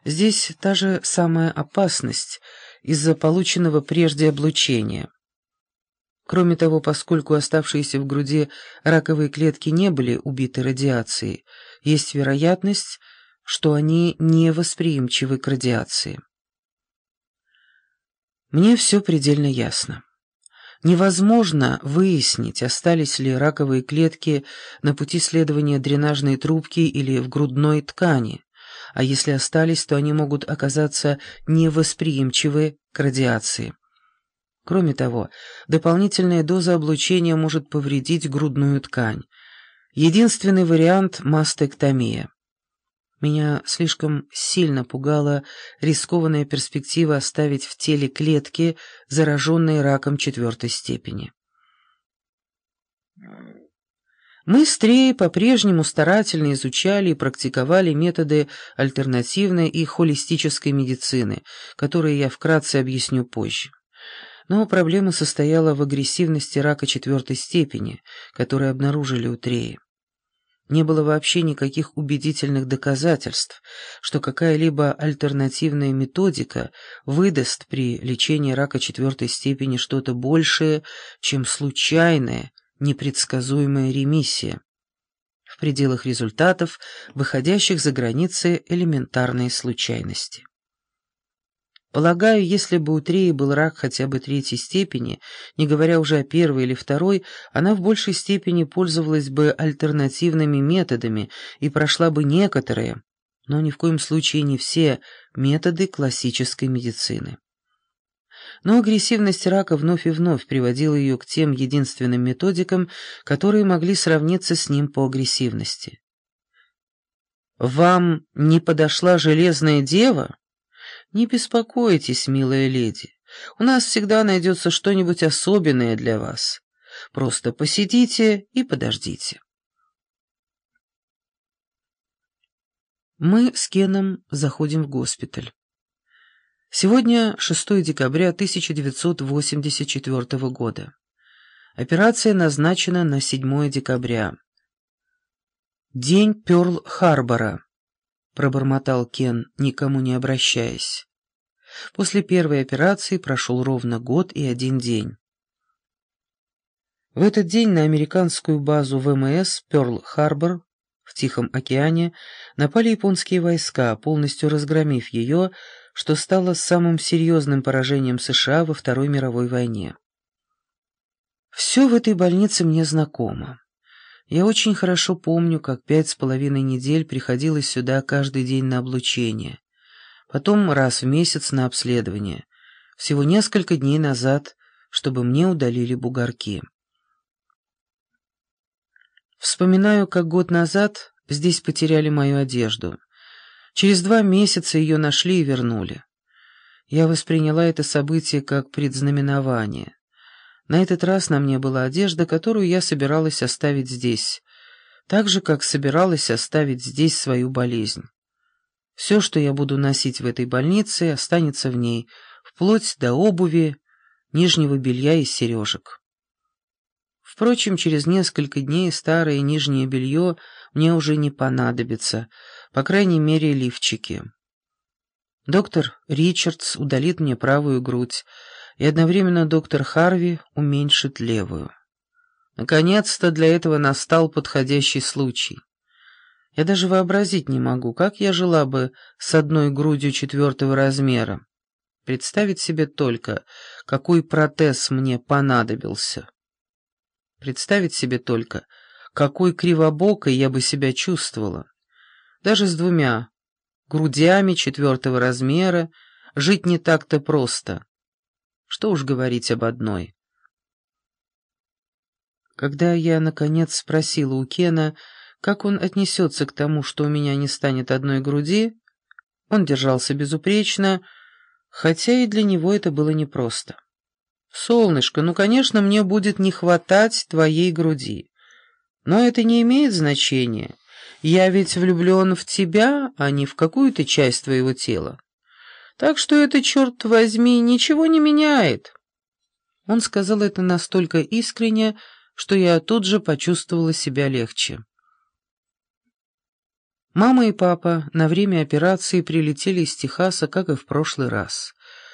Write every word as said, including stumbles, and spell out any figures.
Здесь та же самая опасность из-за полученного прежде облучения. Кроме того, поскольку оставшиеся в груди раковые клетки не были убиты радиацией, есть вероятность, что они не восприимчивы к радиации. Мне все предельно ясно. Невозможно выяснить, остались ли раковые клетки на пути следования дренажной трубки или в грудной ткани, а если остались, то они могут оказаться невосприимчивы к радиации. Кроме того, дополнительная доза облучения может повредить грудную ткань. Единственный вариант – мастектомия. Меня слишком сильно пугала рискованная перспектива оставить в теле клетки, зараженные раком четвертой степени. Мы с Треей по-прежнему старательно изучали и практиковали методы альтернативной и холистической медицины, которые я вкратце объясню позже. Но проблема состояла в агрессивности рака четвертой степени, который обнаружили у Треи. Не было вообще никаких убедительных доказательств, что какая-либо альтернативная методика выдаст при лечении рака четвертой степени что-то большее, чем случайная, непредсказуемая ремиссия, в пределах результатов, выходящих за границы элементарной случайности. Полагаю, если бы у Треи был рак хотя бы третьей степени, не говоря уже о первой или второй, она в большей степени пользовалась бы альтернативными методами и прошла бы некоторые, но ни в коем случае не все, методы классической медицины. Но агрессивность рака вновь и вновь приводила ее к тем единственным методикам, которые могли сравниться с ним по агрессивности. «Вам не подошла железная дева?» «Не беспокойтесь, милая леди, у нас всегда найдется что-нибудь особенное для вас. Просто посидите и подождите». Мы с Кеном заходим в госпиталь. Сегодня шестое декабря тысяча девятьсот восемьдесят четвёртого года. Операция назначена на седьмое декабря. «День Пёрл-Харбора», — пробормотал Кен, никому не обращаясь. После первой операции прошел ровно год и один день. В этот день на американскую базу ВМС Пёрл-Харбор в Тихом океане напали японские войска, полностью разгромив ее, что стало самым серьезным поражением США во Второй мировой войне. Все в этой больнице мне знакомо. Я очень хорошо помню, как пять с половиной недель приходилось сюда каждый день на облучение, потом раз в месяц на обследование, всего несколько дней назад, чтобы мне удалили бугорки. Вспоминаю, как год назад здесь потеряли мою одежду. Через два месяца ее нашли и вернули. Я восприняла это событие как предзнаменование. На этот раз на мне была одежда, которую я собиралась оставить здесь, так же, как собиралась оставить здесь свою болезнь. Все, что я буду носить в этой больнице, останется в ней, вплоть до обуви, нижнего белья и сережек. Впрочем, через несколько дней старое нижнее белье мне уже не понадобится, по крайней мере, лифчики. Доктор Ричардс удалит мне правую грудь, и одновременно доктор Харви уменьшит левую. Наконец-то для этого настал подходящий случай. Я даже вообразить не могу, как я жила бы с одной грудью четвертого размера. Представить себе только, какой протез мне понадобился. Представить себе только, какой кривобокой я бы себя чувствовала. Даже с двумя грудями четвертого размера жить не так-то просто. Что уж говорить об одной. Когда я, наконец, спросила у Кена, как он отнесется к тому, что у меня не станет одной груди, он держался безупречно, хотя и для него это было непросто. «Солнышко, ну, конечно, мне будет не хватать твоей груди. Но это не имеет значения. Я ведь влюблен в тебя, а не в какую-то часть твоего тела. Так что это, черт возьми, ничего не меняет». Он сказал это настолько искренне, что я тут же почувствовала себя легче. Мама и папа на время операции прилетели из Техаса, как и в прошлый раз.